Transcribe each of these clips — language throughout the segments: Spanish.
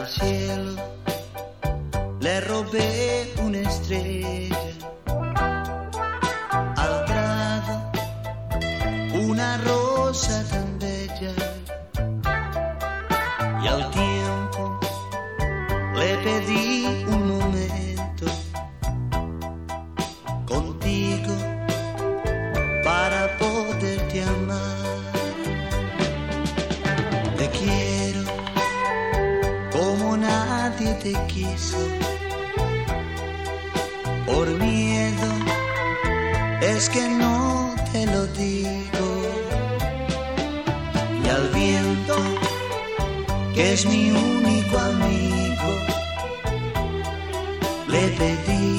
Al cielo le robé una estrella, al prado una rosa tan bella, y al tiempo le pedí un momento contigo para poderte amar. Te quiero como nadie te quiso, por miedo es que no te lo digo, y al viento, que es mi único amigo, le pedí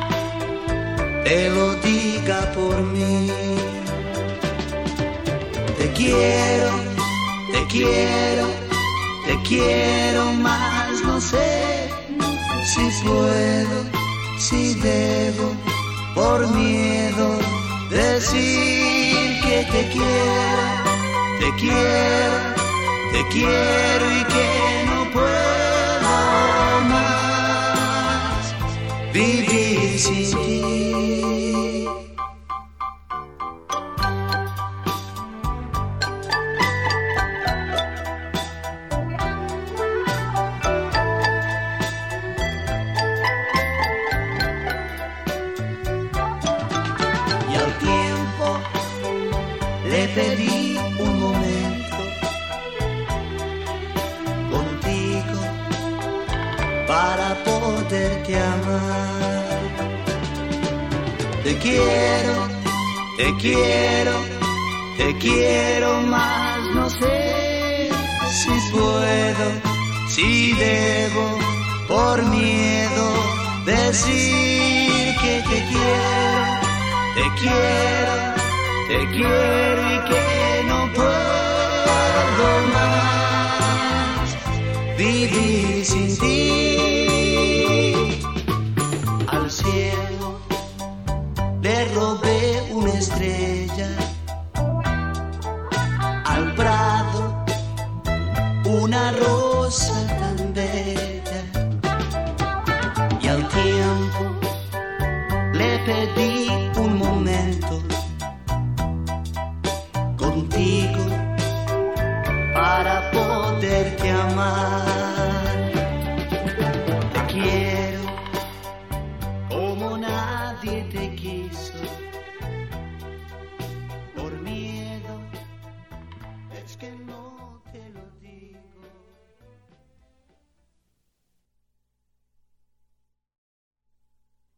te lo diga por mí. Te quiero, te quiero, te quiero más, no sé si puedo, si debo, por miedo decir que te quiero, te quiero, te quiero y que no puedo más vivir sin ti. Le pedí un momento contigo para poderte amar. Te quiero, te quiero, te quiero más, no sé si puedo, si debo, por miedo decir que te quiero, te quiero. Te quiero y que no puedo más vivir sin ti. Al cielo le robé una estrella, al prado una rosa tan bella, y al tiempo le pedí un momento contigo para poderte amar.